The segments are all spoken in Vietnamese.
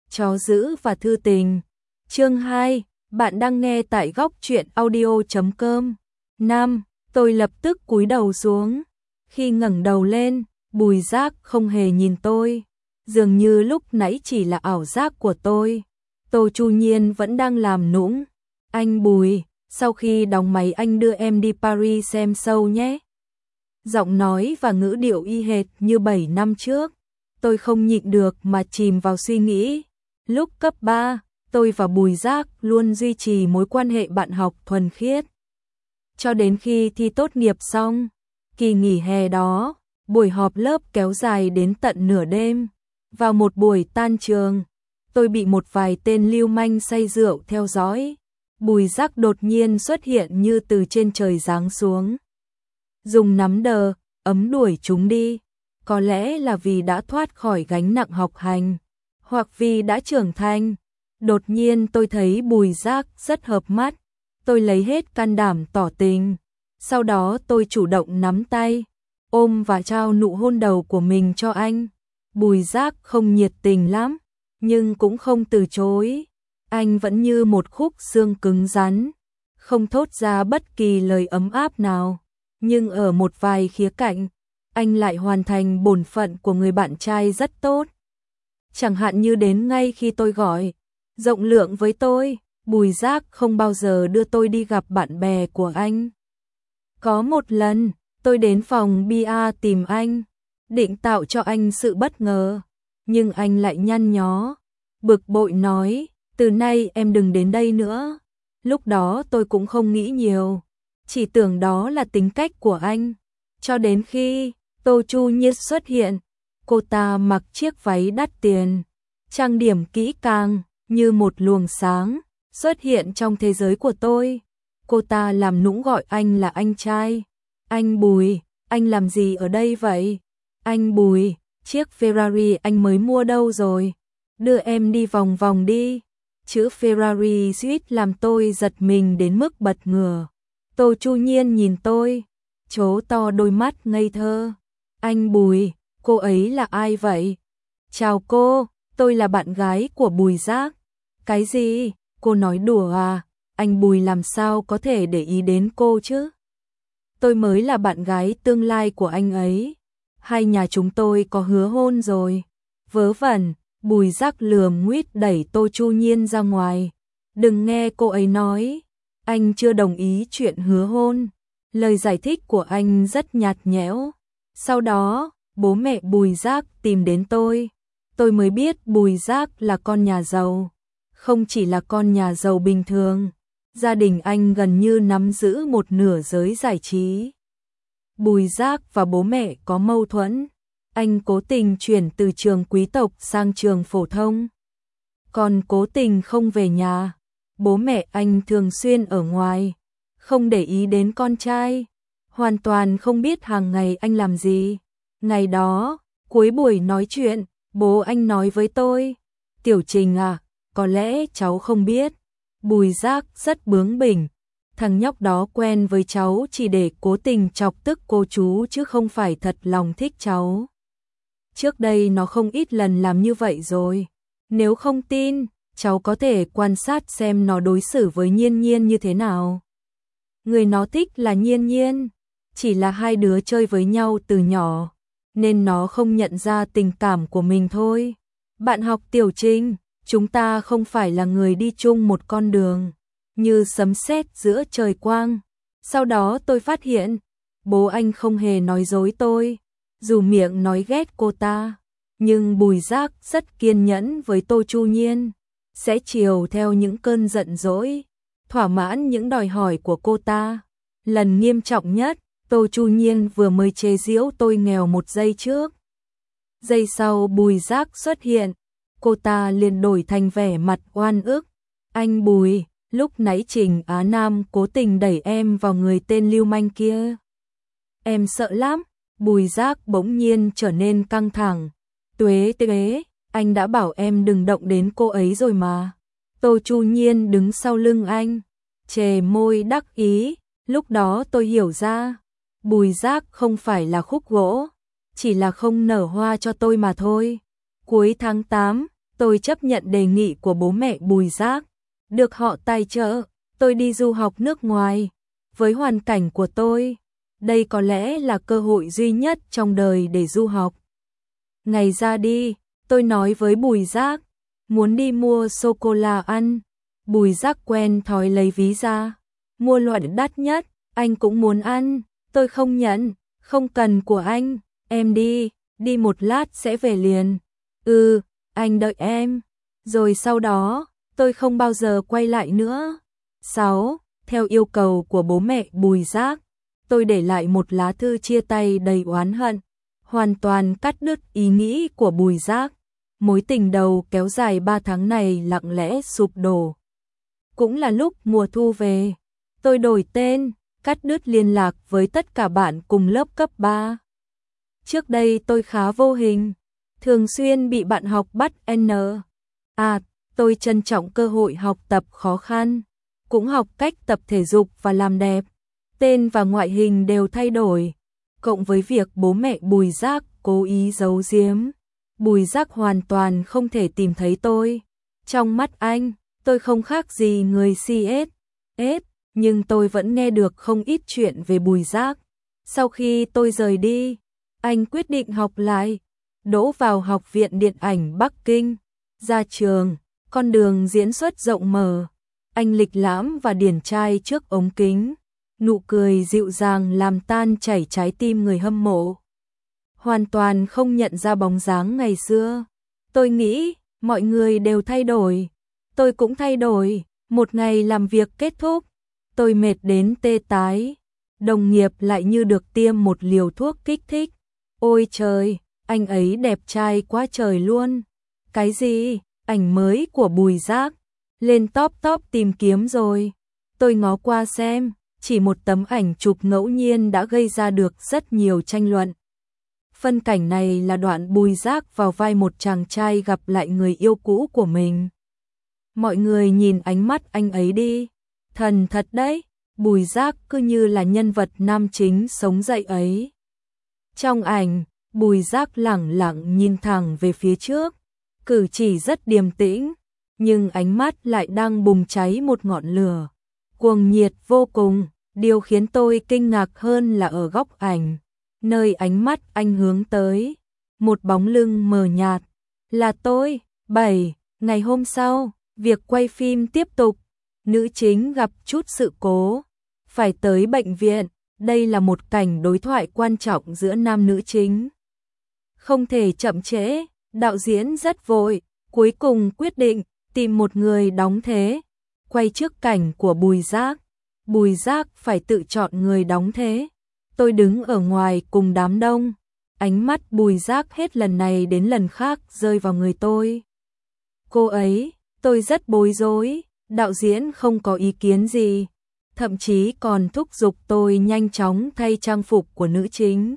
Chó dữ và thư tình. Chương 2, bạn đang nghe tại góc truyện audio.com. Nam, tôi lập tức cúi đầu xuống. Khi ngẩng đầu lên, Bùi Giác không hề nhìn tôi. Dường như lúc nãy chỉ là ảo giác của tôi. Tô Chu Nhiên vẫn đang làm nũng. Anh Bùi, sau khi đóng máy anh đưa em đi Paris xem show nhé. Giọng nói và ngữ điệu y hệt như 7 năm trước. Tôi không nhịn được mà chìm vào suy nghĩ. Lúc cấp 3, tôi và Bùi Giác luôn duy trì mối quan hệ bạn học thuần khiết. Cho đến khi thi tốt nghiệp xong, kỳ nghỉ hè đó, buổi họp lớp kéo dài đến tận nửa đêm. Vào một buổi tan trường, tôi bị một vài tên lưu manh say rượu theo dõi. Bùi Giác đột nhiên xuất hiện như từ trên trời giáng xuống. Dùng nắm đờ, ấm đuổi chúng đi. Có lẽ là vì đã thoát khỏi gánh nặng học hành, hoặc vì đã trưởng thành. Đột nhiên tôi thấy Bùi Giác rất hợp mắt. Tôi lấy hết can đảm tỏ tình. Sau đó tôi chủ động nắm tay, ôm và trao nụ hôn đầu của mình cho anh. Bùi Giác không nhiệt tình lắm, nhưng cũng không từ chối. Anh vẫn như một khúc xương cứng rắn, không thốt ra bất kỳ lời ấm áp nào. Nhưng ở một vài khía cạnh, anh lại hoàn thành bổn phận của người bạn trai rất tốt. Chẳng hạn như đến ngay khi tôi gọi, rộng lượng với tôi, Bùi Giác không bao giờ đưa tôi đi gặp bạn bè của anh. Có một lần, tôi đến phòng bia tìm anh, định tạo cho anh sự bất ngờ, nhưng anh lại nhăn nhó, bực bội nói, từ nay em đừng đến đây nữa. Lúc đó tôi cũng không nghĩ nhiều, chỉ tưởng đó là tính cách của anh. Cho đến khi Tô Chu Nhiên xuất hiện, cô ta mặc chiếc váy đắt tiền, trang điểm kỹ càng, như một luồng sáng, xuất hiện trong thế giới của tôi. Cô ta làm nũng gọi anh là anh trai. Anh Bùi, anh làm gì ở đây vậy? Anh Bùi, chiếc Ferrari anh mới mua đâu rồi? Đưa em đi vòng vòng đi. Chữ Ferrari suýt làm tôi giật mình đến mức bật ngửa. Tô Chu Nhiên nhìn tôi, trố to đôi mắt ngây thơ. Anh Bùi, cô ấy là ai vậy? Chào cô, tôi là bạn gái của Bùi Giác. Cái gì? Cô nói đùa à? Anh Bùi làm sao có thể để ý đến cô chứ? Tôi mới là bạn gái tương lai của anh ấy. Hai nhà chúng tôi có hứa hôn rồi. Vớ vẩn, Bùi Giác lườm nguýt đẩy Tô Chu Nhiên ra ngoài. Đừng nghe cô ấy nói. Anh chưa đồng ý chuyện hứa hôn. Lời giải thích của anh rất nhạt nhẽo. Sau đó, bố mẹ Bùi Giác tìm đến tôi. Tôi mới biết Bùi Giác là con nhà giàu. Không chỉ là con nhà giàu bình thường, gia đình anh gần như nắm giữ một nửa giới giải trí. Bùi Giác và bố mẹ có mâu thuẫn. Anh cố tình chuyển từ trường quý tộc sang trường phổ thông. Còn cố tình không về nhà. Bố mẹ anh thường xuyên ở ngoài, không để ý đến con trai, hoàn toàn không biết hàng ngày anh làm gì. Ngày đó, cuối buổi nói chuyện, bố anh nói với tôi, Tiểu Trình à, có lẽ cháu không biết, Bùi Giác rất bướng bỉnh. Thằng nhóc đó quen với cháu chỉ để cố tình chọc tức cô chú chứ không phải thật lòng thích cháu. Trước đây nó không ít lần làm như vậy rồi. Nếu không tin, cháu có thể quan sát xem nó đối xử với Nhiên Nhiên như thế nào. Người nó thích là Nhiên Nhiên, chỉ là hai đứa chơi với nhau từ nhỏ, nên nó không nhận ra tình cảm của mình thôi. Bạn học Tiểu Trình, chúng ta không phải là người đi chung một con đường, như sấm sét giữa trời quang. Sau đó tôi phát hiện, bố anh không hề nói dối tôi, dù miệng nói ghét cô ta, nhưng Bùi Giác rất kiên nhẫn với Tô Chu Nhiên, sẽ chiều theo những cơn giận dỗi, thỏa mãn những đòi hỏi của cô ta. Lần nghiêm trọng nhất, Tô Chu Nhiên vừa mới chế giễu tôi nghèo một giây trước. Giây sau Bùi Giác xuất hiện, cô ta liền đổi thành vẻ mặt oan ức. Anh Bùi, lúc nãy Trình Á Nam cố tình đẩy em vào người tên lưu manh kia. Em sợ lắm. Bùi Giác bỗng nhiên trở nên căng thẳng. Tuế, anh đã bảo em đừng động đến cô ấy rồi mà. Tô Chu Nhiên đứng sau lưng anh, chề môi đắc ý. Lúc đó tôi hiểu ra, Bùi Giác không phải là khúc gỗ, chỉ là không nở hoa cho tôi mà thôi. Cuối tháng 8, Tôi chấp nhận đề nghị của bố mẹ Bùi Giác, được họ tài trợ, tôi đi du học nước ngoài. Với hoàn cảnh của tôi, đây có lẽ là cơ hội duy nhất trong đời để du học. Ngày ra đi, tôi nói với Bùi Giác, muốn đi mua sô-cô-la ăn. Bùi Giác quen thói lấy ví ra, mua loại đắt nhất, anh cũng muốn ăn. Tôi không nhận, không cần của anh, em đi một lát sẽ về liền. Anh đợi em. Rồi sau đó, tôi không bao giờ quay lại nữa. 6. Theo yêu cầu của bố mẹ Bùi Giác, tôi để lại một lá thư chia tay đầy oán hận, hoàn toàn cắt đứt ý nghĩ của Bùi Giác. Mối tình đầu kéo dài 3 tháng này lặng lẽ sụp đổ. Cũng là lúc mùa thu về, tôi đổi tên, cắt đứt liên lạc với tất cả bạn cùng lớp cấp 3. Trước đây tôi khá vô hình, thường xuyên bị bạn học bắt N. Tôi trân trọng cơ hội học tập khó khăn, cũng học cách tập thể dục và làm đẹp. Tên và ngoại hình đều thay đổi, cộng với việc bố mẹ Bùi Giác cố ý giấu giếm. Bùi Giác hoàn toàn không thể tìm thấy tôi. Trong mắt anh, tôi không khác gì người CS, nhưng tôi vẫn nghe được không ít chuyện về Bùi Giác. Sau khi tôi rời đi, anh quyết định học lại, đỗ vào Học viện Điện ảnh Bắc Kinh. Ra trường, con đường diễn xuất rộng mở, anh lịch lãm và điển trai trước ống kính, nụ cười dịu dàng làm tan chảy trái tim người hâm mộ. Hoàn toàn không nhận ra bóng dáng ngày xưa. Tôi nghĩ, mọi người đều thay đổi. Tôi cũng thay đổi. Một ngày làm việc kết thúc, tôi mệt đến tê tái. Đồng nghiệp lại như được tiêm một liều thuốc kích thích. Ôi trời, anh ấy đẹp trai quá trời luôn. Cái gì? Ảnh mới của Bùi Giác lên top tìm kiếm rồi. Tôi ngó qua xem, chỉ một tấm ảnh chụp ngẫu nhiên đã gây ra được rất nhiều tranh luận. Phân cảnh này là đoạn Bùi Giác vào vai một chàng trai gặp lại người yêu cũ của mình. Mọi người nhìn ánh mắt anh ấy đi. Thần thật đấy, Bùi Giác cứ như là nhân vật nam chính sống dậy ấy. Trong ảnh, Bùi Giác lẳng lặng nhìn thẳng về phía trước, cử chỉ rất điềm tĩnh, nhưng ánh mắt lại đang bùng cháy một ngọn lửa, cuồng nhiệt vô cùng. Điều khiến tôi kinh ngạc hơn là ở góc ảnh, nơi ánh mắt anh hướng tới, một bóng lưng mờ nhạt, là tôi. 7. Ngày hôm sau, việc quay phim tiếp tục, nữ chính gặp chút sự cố, phải tới bệnh viện. Đây là một cảnh đối thoại quan trọng giữa nam nữ chính, không thể chậm trễ. Đạo diễn rất vội, cuối cùng quyết định tìm một người đóng thế. Quay trước cảnh của Bùi Giác, Bùi Giác phải tự chọn người đóng thế. Tôi đứng ở ngoài cùng đám đông, ánh mắt Bùi Giác hết lần này đến lần khác rơi vào người tôi. Cô ấy, tôi rất bối rối, đạo diễn không có ý kiến gì, thậm chí còn thúc giục tôi nhanh chóng thay trang phục của nữ chính.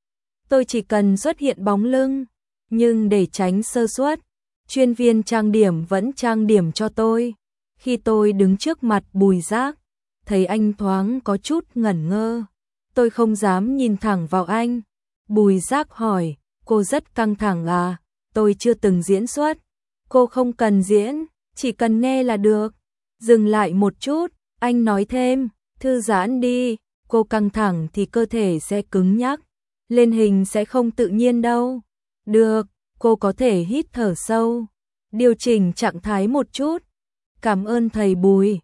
Tôi chỉ cần xuất hiện bóng lưng, nhưng để tránh sơ suất, chuyên viên trang điểm vẫn trang điểm cho tôi. Khi tôi đứng trước mặt Bùi Giác, thấy anh thoáng có chút ngẩn ngơ. Tôi không dám nhìn thẳng vào anh. Bùi Giác hỏi, cô rất căng thẳng à? Tôi chưa từng diễn xuất. Cô không cần diễn, chỉ cần nghe là được. Dừng lại một chút, anh nói thêm, thư giãn đi, cô căng thẳng thì cơ thể sẽ cứng nhắc, lên hình sẽ không tự nhiên đâu. Được, cô có thể hít thở sâu, điều chỉnh trạng thái một chút. Cảm ơn thầy Bùi.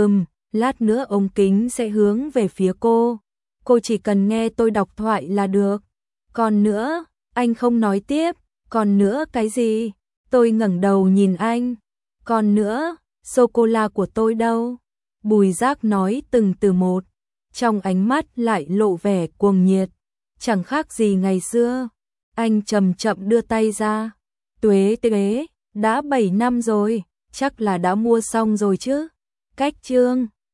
Lát nữa ống kính sẽ hướng về phía cô. Cô chỉ cần nghe tôi đọc thoại là được. Còn nữa, anh không nói tiếp. Còn nữa cái gì? Tôi ngẩng đầu nhìn anh. Còn nữa, sô-cô-la của tôi đâu? Bùi Giác nói từng từ một, trong ánh mắt lại lộ vẻ cuồng nhiệt, chẳng khác gì ngày xưa. Anh chậm chậm đưa tay ra. Tuế, đã 7 năm rồi, chắc là đã mua xong rồi chứ. Cách chương